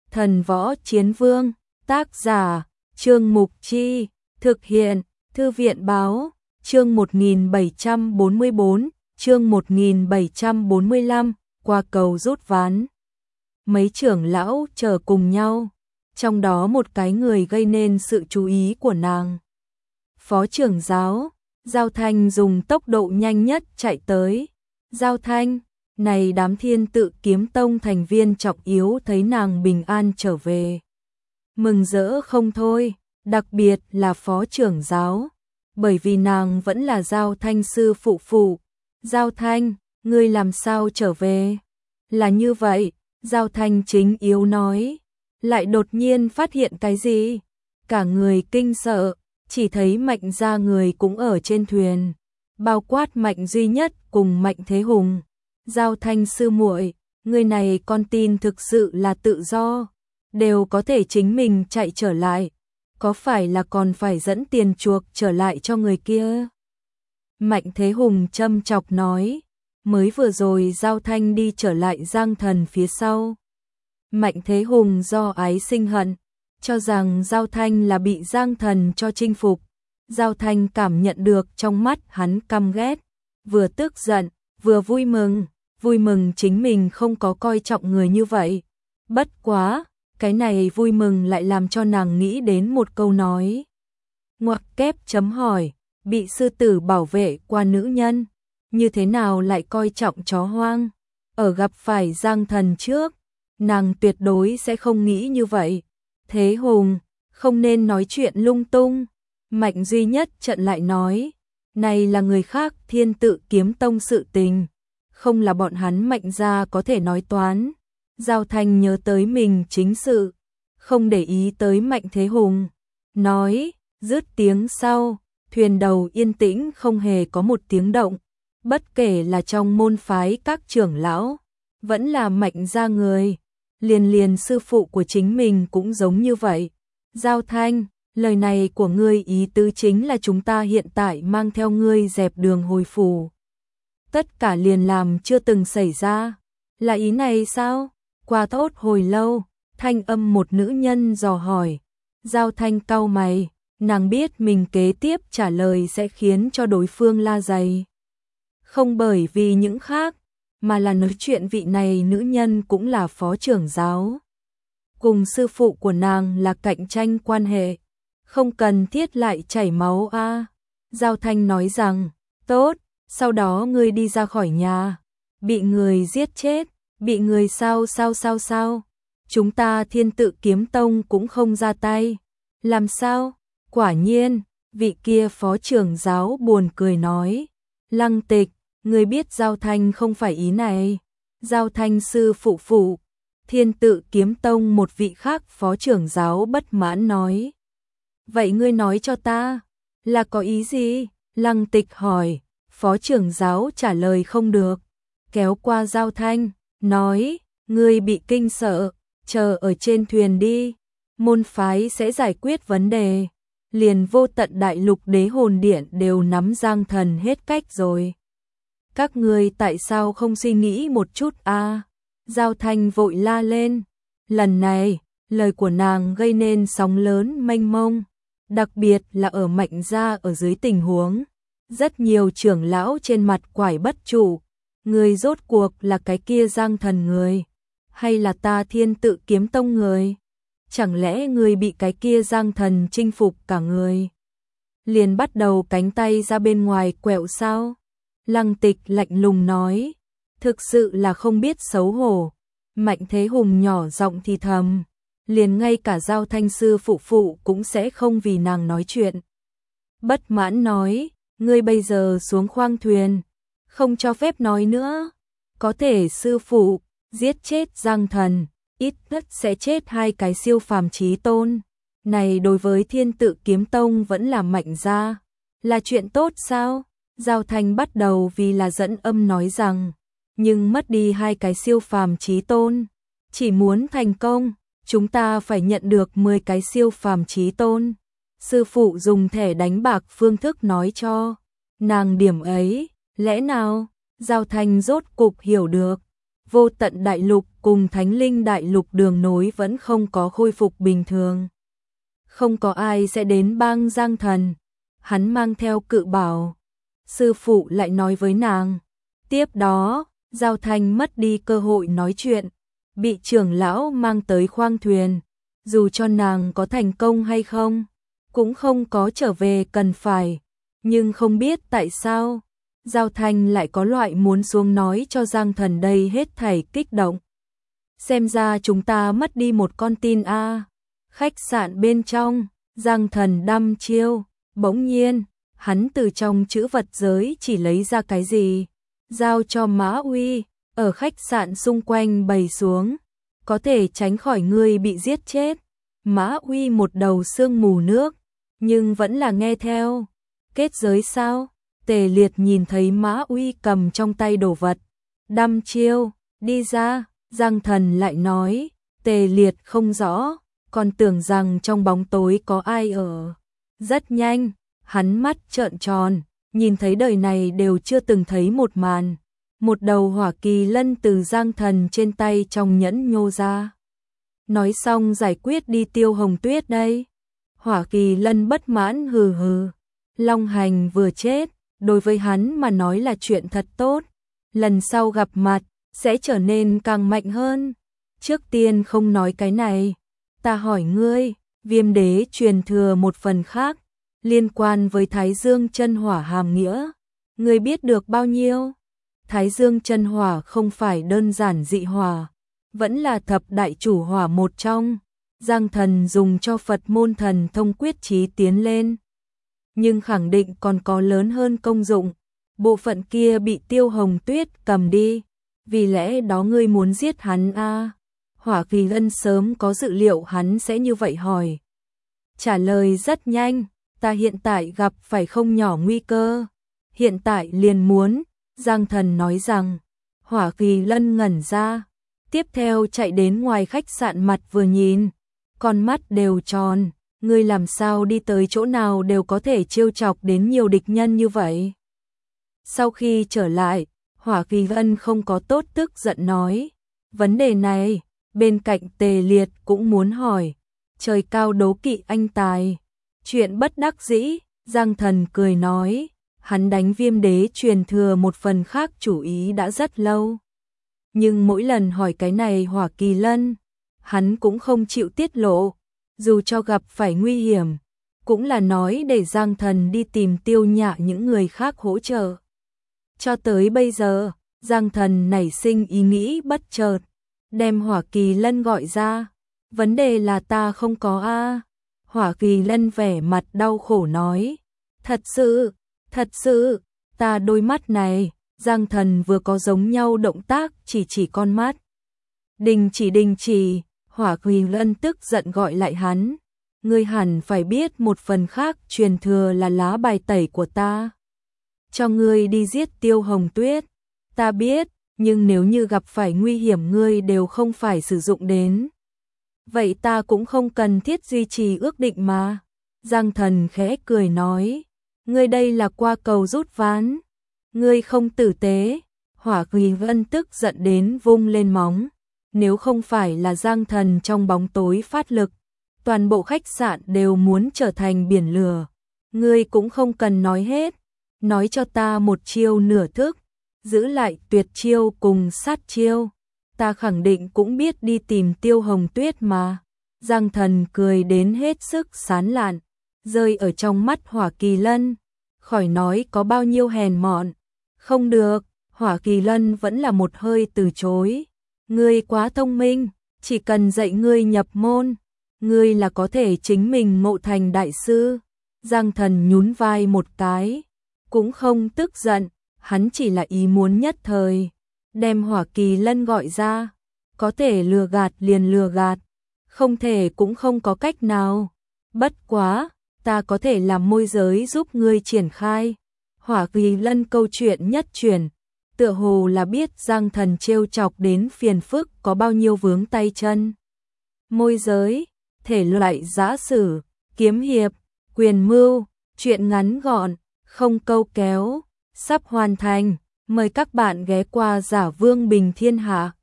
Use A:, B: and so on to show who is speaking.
A: Thần Võ Chiến Vương, tác giả, Trương Mục Chi, thực hiện, Thư viện Báo, chương 1744, chương 1745, qua cầu rút ván. Mấy trưởng lão chờ cùng nhau, trong đó một cái người gây nên sự chú ý của nàng. Phó trưởng giáo, Giao Thanh dùng tốc độ nhanh nhất chạy tới. Giao Thanh, này đám Thiên Tự Kiếm Tông thành viên trọng yếu thấy nàng bình an trở về. Mừng rỡ không thôi, đặc biệt là phó trưởng giáo, bởi vì nàng vẫn là Giao Thanh sư phụ. Giao Thanh, ngươi làm sao trở về? Là như vậy, Giao Thanh chính yếu nói, lại đột nhiên phát hiện cái gì? Cả người kinh sợ, chỉ thấy Mạnh gia người cũng ở trên thuyền, bao quát Mạnh Duy Nhất cùng Mạnh Thế Hùng. Giao Thanh sư muội, người này con tin thực sự là tự do, đều có thể chính mình chạy trở lại, có phải là còn phải dẫn tiền chuộc trở lại cho người kia? Mạnh Thế Hùng châm chọc nói, mới vừa rồi Giao Thanh đi trở lại Giang Thần phía sau. Mạnh Thế Hùng do ái sinh hận, cho rằng Giao Thanh là bị Giang Thần cho chinh phục. Giao Thanh cảm nhận được trong mắt hắn căm ghét, vừa tức giận, vừa vui mừng chính mình không có coi trọng người như vậy. Bất quá, cái này vui mừng lại làm cho nàng nghĩ đến một câu nói. Ngoặc kép chấm hỏi, bị sư tử bảo vệ qua nữ nhân, như thế nào lại coi trọng chó hoang? Ở gặp phải Giang Thần trước, nàng tuyệt đối sẽ không nghĩ như vậy. Thế Hùng, không nên nói chuyện lung tung. Mạnh Duy Nhất trận lại nói, này là người khác Thiên Tự Kiếm Tông sự tình, không là bọn hắn Mạnh gia có thể nói toán. Giao Thanh nhớ tới mình chính sự, không để ý tới Mạnh Thế Hùng, nói, dứt tiếng sau, thuyền đầu yên tĩnh không hề có một tiếng động, bất kể là trong môn phái các trưởng lão, vẫn là Mạnh gia người, liền sư phụ của chính mình cũng giống như vậy. Giao Thanh, lời này của ngươi ý tứ chính là chúng ta hiện tại mang theo ngươi dẹp đường hồi phủ. Tất cả liền làm chưa từng xảy ra, là ý này sao? Qua tốt hồi lâu, thanh âm một nữ nhân dò hỏi. Giao Thanh cau mày, nàng biết mình kế tiếp trả lời sẽ khiến cho đối phương la dày. Không bởi vì những khác, mà là nói chuyện vị này nữ nhân cũng là phó trưởng giáo. Cùng sư phụ của nàng là cạnh tranh quan hệ, không cần thiết lại chảy máu a. Giao Thanh nói rằng, tốt, sau đó ngươi đi ra khỏi nhà, bị người giết chết, bị người sao? Chúng ta Thiên Tự Kiếm Tông cũng không ra tay. Làm sao? Quả nhiên, vị kia phó trưởng giáo buồn cười nói, Lăng Tịch, ngươi biết Giao Thanh không phải ý này. Giao Thanh sư phụ, Thiên Tự Kiếm Tông một vị khác phó trưởng giáo bất mãn nói. Vậy ngươi nói cho ta, là có ý gì? Lăng Tịch hỏi, phó trưởng giáo trả lời không được, kéo qua Giao Thanh, nói, ngươi bị kinh sợ, chờ ở trên thuyền đi, môn phái sẽ giải quyết vấn đề. Liền Vô Tận Đại Lục Đế Hồn Điện đều nắm Giang Thần hết cách rồi. Các ngươi tại sao không suy nghĩ một chút a? Giao Thanh vội la lên. Lần này, lời của nàng gây nên sóng lớn mênh mông, đặc biệt là ở Mạnh gia ở dưới tình huống. Rất nhiều trưởng lão trên mặt quải bất trụ. Người rốt cuộc là cái kia Giang Thần người, hay là ta Thiên Tự Kiếm Tông người? Chẳng lẽ người bị cái kia Giang Thần chinh phục cả người? Liền bắt đầu cánh tay ra bên ngoài quẹo sao? Lăng Tịch lạnh lùng nói, thực sự là không biết xấu hổ. Mạnh Thế Hùng nhỏ giọng thì thầm, liền ngay cả Giao Thanh sư phụ cũng sẽ không vì nàng nói chuyện. Bất mãn nói, ngươi bây giờ xuống khoang thuyền, không cho phép nói nữa. Có thể sư phụ giết chết Giang Thần, ít nhất sẽ chết 2 cái siêu phàm chí tôn. Này đối với Thiên Tự Kiếm Tông vẫn là Mạnh gia, là chuyện tốt sao? Giao Thanh bắt đầu vì là dẫn âm nói rằng, nhưng mất đi 2 cái siêu phàm chí tôn, chỉ muốn thành công, chúng ta phải nhận được 10 cái siêu phàm chí tôn. Sư phụ dùng thẻ đánh bạc phương thức nói cho nàng điểm ấy, lẽ nào? Giao Thanh rốt cục hiểu được, Vô Tận Đại Lục cùng Thánh Linh Đại Lục đường nối vẫn không có khôi phục bình thường. Không có ai sẽ đến bang Giang Thần. Hắn mang theo cự bảo. Sư phụ lại nói với nàng. Tiếp đó, Giao Thanh mất đi cơ hội nói chuyện, bị trưởng lão mang tới khoang thuyền. Dù cho nàng có thành công hay không, cũng không có trở về cần phải. Nhưng không biết tại sao, Giao Thanh lại có loại muốn xuống nói cho Giang Thần đây hết thảy kích động. Xem ra chúng ta mất đi một con tin a. Khách sạn bên trong, Giang Thần đăm chiêu, bỗng nhiên, hắn từ trong chữ vật giới chỉ lấy ra cái gì, giao cho Mã Uy, ở khách sạn xung quanh bày xuống, có thể tránh khỏi ngươi bị giết chết. Mã Uy một đầu sương mù nước, nhưng vẫn là nghe theo. Kết giới sao? Tề Liệt nhìn thấy Mã Uy cầm trong tay đồ vật, đăm chiêu, đi ra. Giang Thần lại nói, Tề Liệt không rõ, còn tưởng rằng trong bóng tối có ai ở. Rất nhanh, hắn mắt trợn tròn, nhìn thấy đời này đều chưa từng thấy một màn. Một đầu hỏa kỳ lân từ Giang Thần trên tay trong nhẫn nhô ra. Nói xong giải quyết đi Tiêu Hồng Tuyết đây. Hỏa kỳ lân bất mãn hừ hừ. Long Hành vừa chết, đối với hắn mà nói là chuyện thật tốt. Lần sau gặp mặt, sẽ trở nên càng mạnh hơn. Trước tiên không nói cái này. Ta hỏi ngươi, Viêm Đế truyền thừa một phần khác, liên quan với Thái Dương chân hỏa hàm nghĩa. Ngươi biết được bao nhiêu? Thái Dương chân hỏa không phải đơn giản dị hỏa, vẫn là thập đại chủ hỏa một trong. Giang Thần dùng cho Phật môn thần thông quyết chí tiến lên. Nhưng khẳng định còn có lớn hơn công dụng. Bộ phận kia bị Tiêu Hồng Tuyết cầm đi. Vì lẽ đó ngươi muốn giết hắn a? Hỏa Kỳ Lân sớm có dự liệu hắn sẽ như vậy hỏi. Trả lời rất nhanh, ta hiện tại gặp phải không nhỏ nguy cơ. Hiện tại liền muốn, Giang Thần nói rằng. Hỏa Kỳ Lân ngẩn ra, tiếp theo chạy đến ngoài khách sạn mặt vừa nhìn, con mắt đều tròn, ngươi làm sao đi tới chỗ nào đều có thể trêu chọc đến nhiều địch nhân như vậy. Sau khi trở lại, Hỏa Kỳ Lân không có tốt tức giận nói, vấn đề này, bên cạnh Tề Liệt cũng muốn hỏi, trời cao đố kỵ anh tài. Chuyện bất đắc dĩ, Giang Thần cười nói, hắn đánh Viêm Đế truyền thừa một phần khác chủ ý đã rất lâu. Nhưng mỗi lần hỏi cái này Hỏa Kỳ Lân, hắn cũng không chịu tiết lộ, dù cho gặp phải nguy hiểm, cũng là nói để Giang Thần đi tìm Tiêu Nhã những người khác hỗ trợ. Cho tới bây giờ, Giang Thần nảy sinh ý nghĩ bất chợt, đem Hỏa Kỳ Lân gọi ra. Vấn đề là ta không có a. Hỏa Kỳ Lân vẻ mặt đau khổ nói, thật sự, ta đôi mắt này. Giang Thần vừa có giống nhau động tác chỉ con mắt. Đình chỉ, Hỏa Kỳ Lân tức giận gọi lại hắn. Ngươi hẳn phải biết một phần khác truyền thừa là lá bài tẩy của ta. Cho ngươi đi giết Tiêu Hồng Tuyết. Ta biết, nhưng nếu như gặp phải nguy hiểm ngươi đều không phải sử dụng đến. Vậy ta cũng không cần thiết duy trì ước định mà. Giang Thần khẽ cười nói, ngươi đây là qua cầu rút ván. Ngươi không tử tế. Hỏa Kỳ Lân tức giận đến vung lên móng. Nếu không phải là Giang Thần trong bóng tối phát lực, toàn bộ khách sạn đều muốn trở thành biển lửa. Ngươi cũng không cần nói hết. Nói cho ta một chiêu nửa thức, giữ lại tuyệt chiêu cùng sát chiêu. Ta khẳng định cũng biết đi tìm Tiêu Hồng Tuyết mà. Giang Thần cười đến hết sức sán lạn, rơi ở trong mắt Hỏa Kỳ Lân. Khỏi nói có bao nhiêu hèn mọn. Không được, Hỏa Kỳ Lân vẫn là một hơi từ chối. Ngươi quá thông minh, chỉ cần dạy ngươi nhập môn, ngươi là có thể chính mình ngộ thành đại sư. Giang Thần nhún vai một cái, cũng không tức giận, hắn chỉ là ý muốn nhất thời. Đem Hỏa Kỳ Lân gọi ra, có thể lừa gạt liền lừa gạt, không thể cũng không có cách nào. Bất quá, ta có thể làm môi giới giúp ngươi triển khai. Hỏa Kỳ Lân câu chuyện nhất chuyển, tựa hồ là biết Giang Thần trêu chọc đến phiền phức có bao nhiêu vướng tay chân. Môi giới, thể loại giã sử, kiếm hiệp, quyền mưu, chuyện ngắn gọn, không câu kéo, sắp hoàn thành. Mời các bạn ghé qua Giả Vương Bình Thiên Hạ.